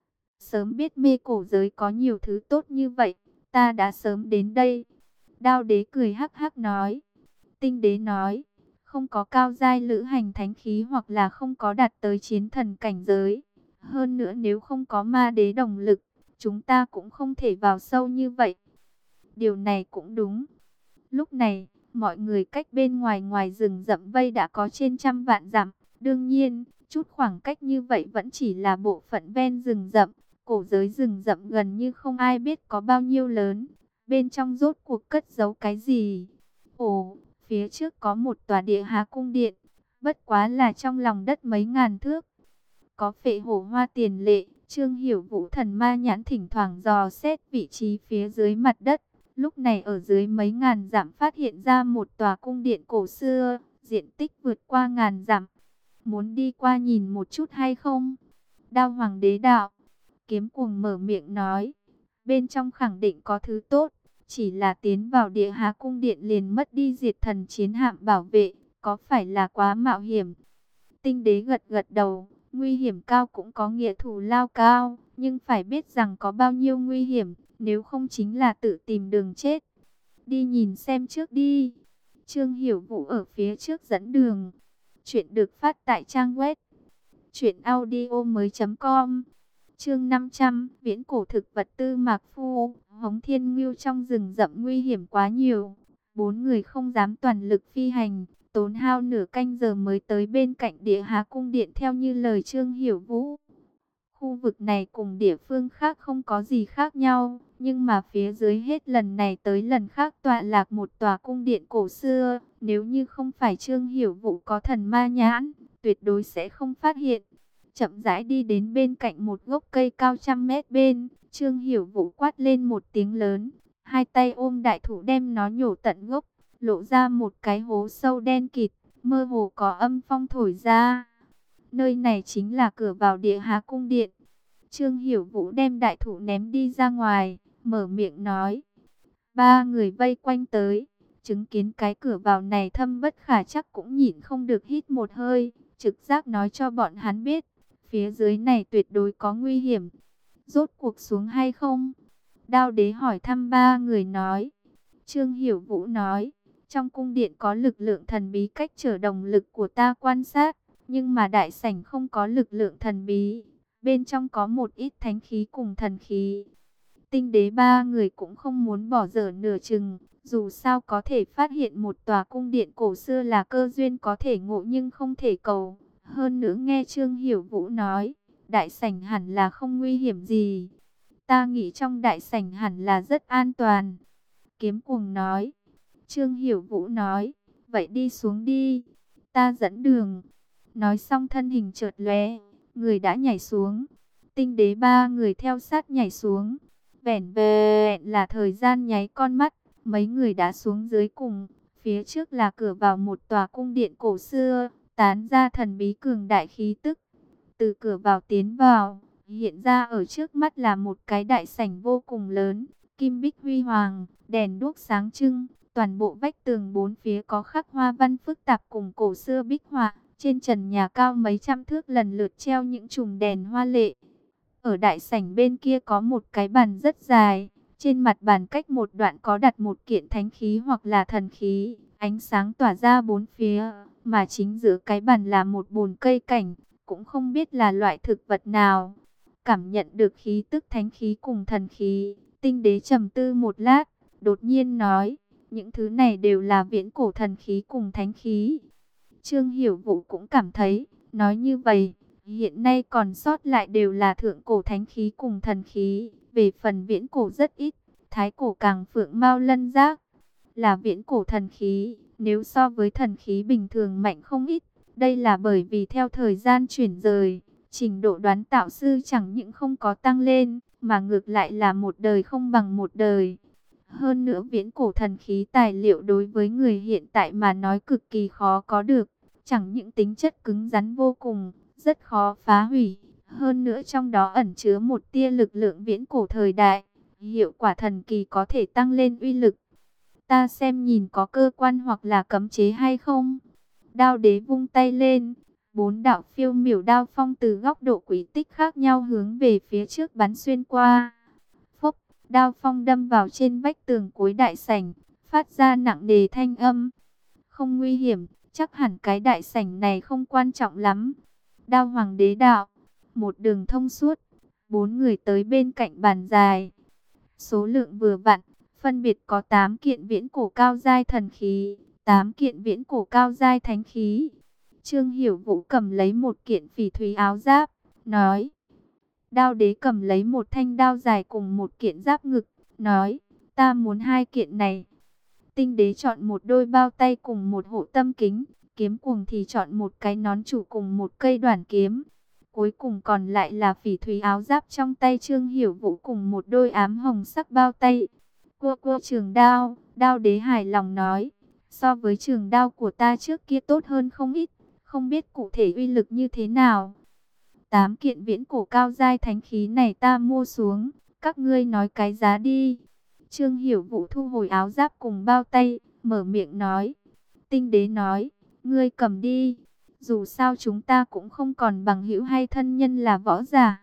Sớm biết mê cổ giới có nhiều thứ tốt như vậy, ta đã sớm đến đây. Đao đế cười hắc hắc nói. Tinh đế nói, không có cao giai lữ hành thánh khí hoặc là không có đạt tới chiến thần cảnh giới. Hơn nữa nếu không có ma đế đồng lực, chúng ta cũng không thể vào sâu như vậy. Điều này cũng đúng. Lúc này, mọi người cách bên ngoài ngoài rừng rậm vây đã có trên trăm vạn dặm. Đương nhiên, chút khoảng cách như vậy vẫn chỉ là bộ phận ven rừng rậm. Cổ giới rừng rậm gần như không ai biết có bao nhiêu lớn. Bên trong rốt cuộc cất giấu cái gì? Ồ, phía trước có một tòa địa há cung điện. Bất quá là trong lòng đất mấy ngàn thước. Có phệ hổ hoa tiền lệ. Trương Hiểu Vũ thần ma nhãn thỉnh thoảng dò xét vị trí phía dưới mặt đất. Lúc này ở dưới mấy ngàn dặm phát hiện ra một tòa cung điện cổ xưa, diện tích vượt qua ngàn dặm. Muốn đi qua nhìn một chút hay không? Đao Hoàng đế đạo. Kiếm Cuồng mở miệng nói. Bên trong khẳng định có thứ tốt. Chỉ là tiến vào địa há cung điện liền mất đi diệt thần chiến hạm bảo vệ. Có phải là quá mạo hiểm? Tinh đế gật gật đầu. Nguy hiểm cao cũng có nghĩa thù lao cao. Nhưng phải biết rằng có bao nhiêu nguy hiểm. Nếu không chính là tự tìm đường chết. Đi nhìn xem trước đi. Trương Hiểu Vũ ở phía trước dẫn đường. Chuyện được phát tại trang web truyện audio mới com. Chương năm trăm, viễn cổ thực vật Tư Mạc Phu. Hống Thiên Ngưu trong rừng rậm nguy hiểm quá nhiều. Bốn người không dám toàn lực phi hành, tốn hao nửa canh giờ mới tới bên cạnh địa há cung điện theo như lời Trương Hiểu Vũ. Khu vực này cùng địa phương khác không có gì khác nhau, nhưng mà phía dưới hết lần này tới lần khác tọa lạc một tòa cung điện cổ xưa. Nếu như không phải Trương Hiểu Vũ có thần ma nhãn, tuyệt đối sẽ không phát hiện. Chậm rãi đi đến bên cạnh một gốc cây cao trăm mét bên, Trương Hiểu Vũ quát lên một tiếng lớn, hai tay ôm đại thụ đem nó nhổ tận gốc, lộ ra một cái hố sâu đen kịt, mơ hồ có âm phong thổi ra. Nơi này chính là cửa vào địa há cung điện. Trương Hiểu Vũ đem đại thụ ném đi ra ngoài, mở miệng nói. Ba người vây quanh tới, chứng kiến cái cửa vào này thâm bất khả chắc cũng nhịn không được hít một hơi, trực giác nói cho bọn hắn biết. Phía dưới này tuyệt đối có nguy hiểm. Rốt cuộc xuống hay không? Đao đế hỏi thăm ba người nói. Trương Hiểu Vũ nói. Trong cung điện có lực lượng thần bí cách trở đồng lực của ta quan sát. Nhưng mà đại sảnh không có lực lượng thần bí. Bên trong có một ít thánh khí cùng thần khí. Tinh đế ba người cũng không muốn bỏ dở nửa chừng. Dù sao có thể phát hiện một tòa cung điện cổ xưa là cơ duyên có thể ngộ nhưng không thể cầu. Hơn nữa nghe Trương Hiểu Vũ nói, đại sảnh hẳn là không nguy hiểm gì. Ta nghĩ trong đại sảnh hẳn là rất an toàn. Kiếm Cuồng nói. Trương Hiểu Vũ nói, vậy đi xuống đi, ta dẫn đường. Nói xong thân hình chợt lóe, người đã nhảy xuống. Tinh đế ba người theo sát nhảy xuống. Vẻn vẹn là thời gian nháy con mắt, mấy người đã xuống dưới cùng. Phía trước là cửa vào một tòa cung điện cổ xưa, tán ra thần bí cường đại khí tức. Từ cửa vào tiến vào, hiện ra ở trước mắt là một cái đại sảnh vô cùng lớn, kim bích huy hoàng, đèn đuốc sáng trưng, toàn bộ vách tường bốn phía có khắc hoa văn phức tạp cùng cổ xưa bích họa, trên trần nhà cao mấy trăm thước lần lượt treo những chùm đèn hoa lệ. Ở đại sảnh bên kia có một cái bàn rất dài, trên mặt bàn cách một đoạn có đặt một kiện thánh khí hoặc là thần khí, ánh sáng tỏa ra bốn phía, mà chính giữa cái bàn là một bồn cây cảnh, cũng không biết là loại thực vật nào. Cảm nhận được khí tức thánh khí cùng thần khí, tinh đế trầm tư một lát, đột nhiên nói, những thứ này đều là viễn cổ thần khí cùng thánh khí. Trương Hiểu Vũ cũng cảm thấy, nói như vậy, hiện nay còn sót lại đều là thượng cổ thánh khí cùng thần khí, về phần viễn cổ rất ít, thái cổ càng phượng mao lân giác, là viễn cổ thần khí, nếu so với thần khí bình thường mạnh không ít, đây là bởi vì theo thời gian chuyển rời, trình độ đoán tạo sư chẳng những không có tăng lên, mà ngược lại là một đời không bằng một đời. Hơn nữa viễn cổ thần khí tài liệu đối với người hiện tại mà nói cực kỳ khó có được, chẳng những tính chất cứng rắn vô cùng, rất khó phá hủy, hơn nữa trong đó ẩn chứa một tia lực lượng viễn cổ thời đại. hiệu quả thần kỳ có thể tăng lên uy lực. Ta xem nhìn có cơ quan hoặc là cấm chế hay không. Đao đế vung tay lên, bốn đạo phiêu miểu đao phong từ góc độ quỹ tích khác nhau hướng về phía trước bắn xuyên qua. Phốc, đao phong đâm vào trên vách tường cuối đại sảnh, phát ra nặng nề thanh âm. Không nguy hiểm, chắc hẳn cái đại sảnh này không quan trọng lắm. Đao hoàng đế đạo, một đường thông suốt, bốn người tới bên cạnh bàn dài. Số lượng vừa vặn, phân biệt có tám kiện viễn cổ cao giai thần khí, tám kiện viễn cổ cao giai thánh khí. Trương Hiểu Vũ cầm lấy một kiện phỉ thúy áo giáp, nói. Đao đế cầm lấy một thanh đao dài cùng một kiện giáp ngực, nói, ta muốn hai kiện này. Tinh đế chọn một đôi bao tay cùng một hộ tâm kính, kiếm cuồng thì chọn một cái nón chủ cùng một cây đoản kiếm. Cuối cùng còn lại là phỉ thúy áo giáp trong tay Trương Hiểu Vũ cùng một đôi ám hồng sắc bao tay. Cua cua trường đao, đao đế hài lòng nói, so với trường đao của ta trước kia tốt hơn không ít, không biết cụ thể uy lực như thế nào. Tám kiện viễn cổ cao giai thánh khí này ta mua xuống, các ngươi nói cái giá đi. Trương Hiểu Vũ thu hồi áo giáp cùng bao tay, mở miệng nói. Tinh đế nói, ngươi cầm đi, dù sao chúng ta cũng không còn bằng hữu hay thân nhân là võ giả.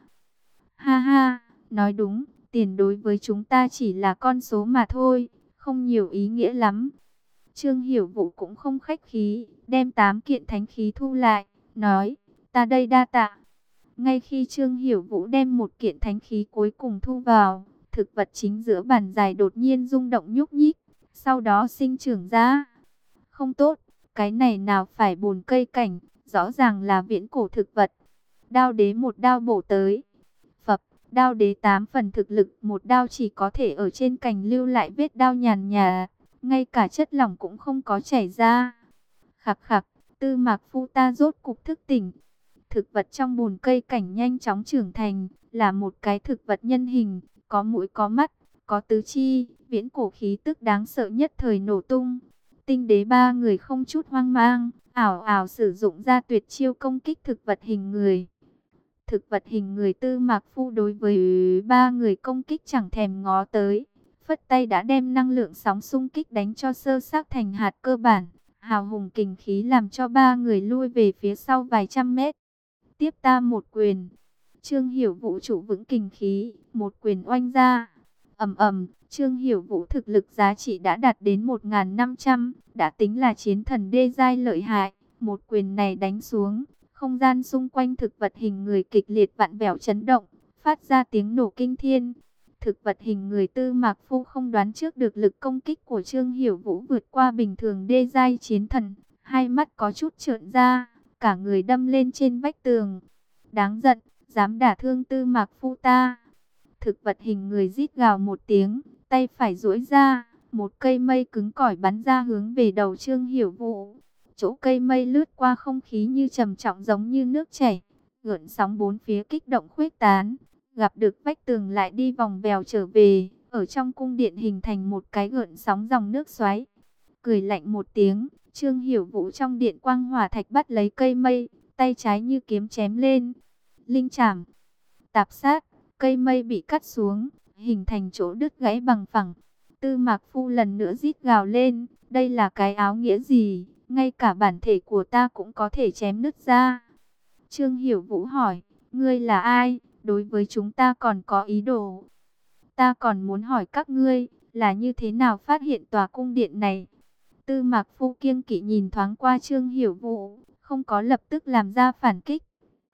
Ha ha, nói đúng, tiền đối với chúng ta chỉ là con số mà thôi, không nhiều ý nghĩa lắm. Trương Hiểu Vũ cũng không khách khí, đem tám kiện thánh khí thu lại, nói, ta đây đa tạ. Ngay khi Trương Hiểu Vũ đem một kiện thánh khí cuối cùng thu vào, thực vật chính giữa bàn dài đột nhiên rung động nhúc nhích, sau đó sinh trưởng ra. Không tốt, cái này nào phải bồn cây cảnh, rõ ràng là viễn cổ thực vật. Đao đế một đao bổ tới. Phập, đao đế tám phần thực lực, một đao chỉ có thể ở trên cành lưu lại vết đao nhàn nhà, ngay cả chất lỏng cũng không có chảy ra. Khặc khặc, Tư Mạc Phu ta rốt cục thức tỉnh. Thực vật trong bồn cây cảnh nhanh chóng trưởng thành, là một cái thực vật nhân hình, có mũi có mắt, có tứ chi, viễn cổ khí tức đáng sợ nhất thời nổ tung. Tinh đế ba người không chút hoang mang, ảo ảo sử dụng ra tuyệt chiêu công kích thực vật hình người. Thực vật hình người Tư Mạc Phu đối với ba người công kích chẳng thèm ngó tới, phất tay đã đem năng lượng sóng xung kích đánh cho sơ xác thành hạt cơ bản. Hào hùng kình khí làm cho ba người lui về phía sau vài trăm mét. Tiếp ta một quyền. Trương Hiểu Vũ chủ vững kình khí, một quyền oanh ra. Ầm ầm, Trương Hiểu Vũ thực lực giá trị đã đạt đến một nghìn năm trăm, đã tính là chiến thần đê giai lợi hại. Một quyền này đánh xuống, không gian xung quanh thực vật hình người kịch liệt vặn vẹo chấn động, phát ra tiếng nổ kinh thiên. Thực vật hình người Tư Mạc Phu không đoán trước được lực công kích của Trương Hiểu Vũ vượt qua bình thường đê giai chiến thần, hai mắt có chút trợn ra, cả người đâm lên trên vách tường. Đáng giận, dám đả thương Tư Mạc Phu ta. Thực vật hình người rít gào một tiếng, tay phải duỗi ra, một cây mây cứng cỏi bắn ra hướng về đầu Trương Hiểu Vũ. Chỗ cây mây lướt qua không khí như trầm trọng giống như nước chảy, gợn sóng bốn phía kích động khuếch tán, gặp được vách tường lại đi vòng vèo trở về, ở trong cung điện hình thành một cái gợn sóng dòng nước xoáy. Cười lạnh một tiếng, Trương Hiểu Vũ trong điện quang hỏa thạch bắt lấy cây mây, tay trái như kiếm chém lên. Linh chảm, tạp sát, cây mây bị cắt xuống, hình thành chỗ đứt gãy bằng phẳng. Tư Mạc Phu lần nữa rít gào lên, đây là cái áo nghĩa gì, ngay cả bản thể của ta cũng có thể chém nứt ra. Trương Hiểu Vũ hỏi, ngươi là ai, đối với chúng ta còn có ý đồ? Ta còn muốn hỏi các ngươi, là như thế nào phát hiện tòa cung điện này? Tư Mạc Phu kiêng kỵ nhìn thoáng qua Trương Hiểu Vũ, không có lập tức làm ra phản kích.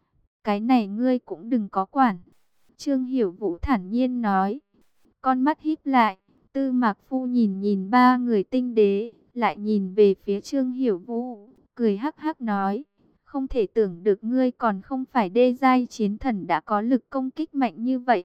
Cái này ngươi cũng đừng có quản. Trương Hiểu Vũ thản nhiên nói. Con mắt híp lại, Tư Mạc Phu nhìn nhìn ba người tinh đế, lại nhìn về phía Trương Hiểu Vũ, cười hắc hắc nói. Không thể tưởng được ngươi còn không phải đê giai chiến thần đã có lực công kích mạnh như vậy.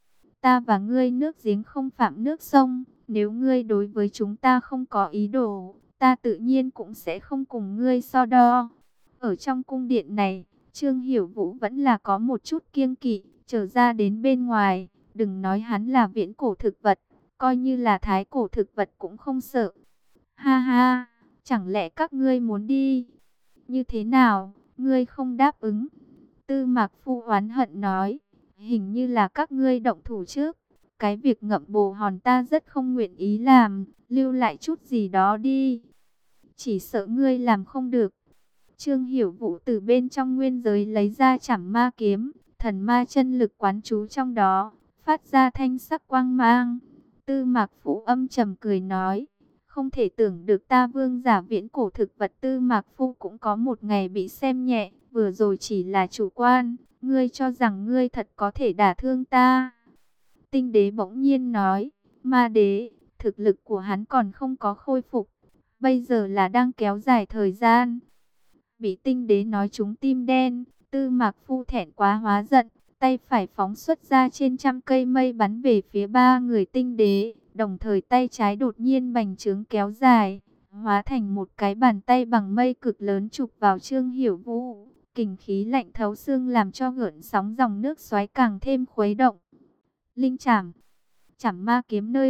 Ta và ngươi nước giếng không phạm nước sông, nếu ngươi đối với chúng ta không có ý đồ, ta tự nhiên cũng sẽ không cùng ngươi so đo. Ở trong cung điện này, Trương Hiểu Vũ vẫn là có một chút kiêng kỵ, trở ra đến bên ngoài, đừng nói hắn là viễn cổ thực vật, coi như là thái cổ thực vật cũng không sợ. Ha ha, chẳng lẽ các ngươi muốn đi? Như thế nào, ngươi không đáp ứng? Tư Mạc Phu oán hận nói, hình như là các ngươi động thủ trước, cái việc ngậm bồ hòn ta rất không nguyện ý làm, lưu lại chút gì đó đi. Chỉ sợ ngươi làm không được. Trương Hiểu Vũ từ bên trong nguyên giới lấy ra Trảm Ma kiếm, thần ma chân lực quán trú trong đó, phát ra thanh sắc quang mang. Tư Mạc Phu âm trầm cười nói, không thể tưởng được ta vương giả viễn cổ thực vật Tư Mạc Phu cũng có một ngày bị xem nhẹ, vừa rồi chỉ là chủ quan, ngươi cho rằng ngươi thật có thể đả thương ta. Tinh đế bỗng nhiên nói, ma đế, thực lực của hắn còn không có khôi phục, bây giờ là đang kéo dài thời gian. Bị tinh đế nói trúng tim đen, Tư Mạc Phu thẹn quá hóa giận, tay phải phóng xuất ra trên trăm cây mây bắn về phía ba người tinh đế, đồng thời tay trái đột nhiên bành trướng kéo dài, hóa thành một cái bàn tay bằng mây cực lớn chụp vào Trương Hiểu Vũ, kình khí lạnh thấu xương làm cho gợn sóng dòng nước xoáy càng thêm khuấy động. Linh Trảm, Trảm Ma kiếm nơi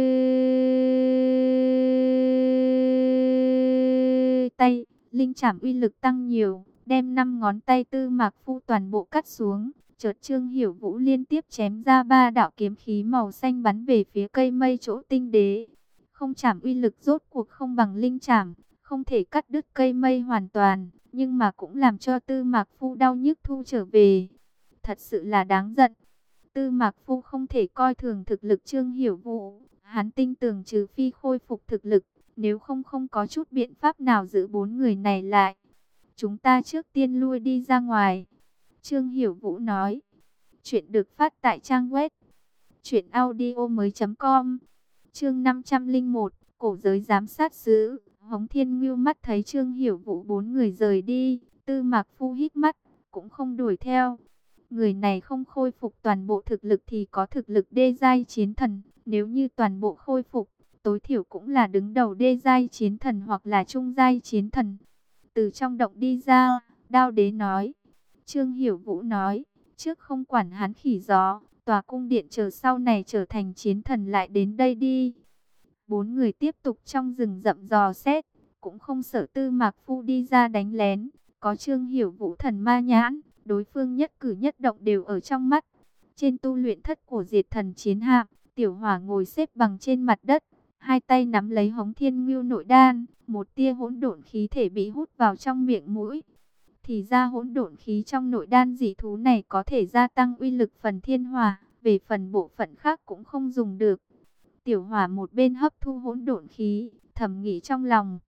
tay, linh trảm uy lực tăng nhiều, đem năm ngón tay Tư Mạc Phu toàn bộ cắt xuống. Chợt Trương Hiểu Vũ liên tiếp chém ra ba đạo kiếm khí màu xanh bắn về phía cây mây chỗ tinh đế. Không trảm uy lực rốt cuộc không bằng linh trảm, không thể cắt đứt cây mây hoàn toàn, nhưng mà cũng làm cho Tư Mạc Phu đau nhức thu trở về. Thật sự là đáng giận. Tư Mạc Phu không thể coi thường thực lực Trương Hiểu Vũ, hắn tin tưởng trừ phi khôi phục thực lực, nếu không không có chút biện pháp nào giữ bốn người này lại. Chúng ta trước tiên lui đi ra ngoài. Trương Hiểu Vũ nói. Chuyện được phát tại trang web truyện audio mới chấm com. Chương năm trăm lẻ một, cổ giới giám sát sứ. Hống Thiên Ngưu mắt thấy Trương Hiểu Vũ bốn người rời đi, Tư Mạc Phu hít mắt, cũng không đuổi theo. Người này không khôi phục toàn bộ thực lực thì có thực lực đê giai chiến thần, nếu như toàn bộ khôi phục, tối thiểu cũng là đứng đầu đê giai chiến thần hoặc là trung giai chiến thần. Từ trong động đi ra, Đao Đế nói. Trương Hiểu Vũ nói, trước không quản hắn khỉ gió, tòa cung điện chờ sau này trở thành chiến thần lại đến đây đi. Bốn người tiếp tục trong rừng rậm dò xét, cũng không sợ Tư Mạc Phu đi ra đánh lén, có Trương Hiểu Vũ thần ma nhãn, đối phương nhất cử nhất động đều ở trong mắt. Trên tu luyện thất của Diệt Thần chiến hạm, Tiểu Hỏa ngồi xếp bằng trên mặt đất, hai tay nắm lấy Hống Thiên Ngưu nội đan, một tia hỗn độn khí thể bị hút vào trong miệng mũi. Thì ra hỗn độn khí trong nội đan dị thú này có thể gia tăng uy lực phần thiên hỏa, về phần bộ phận khác cũng không dùng được. Tiểu Hỏa một bên hấp thu hỗn độn khí, thầm nghĩ trong lòng,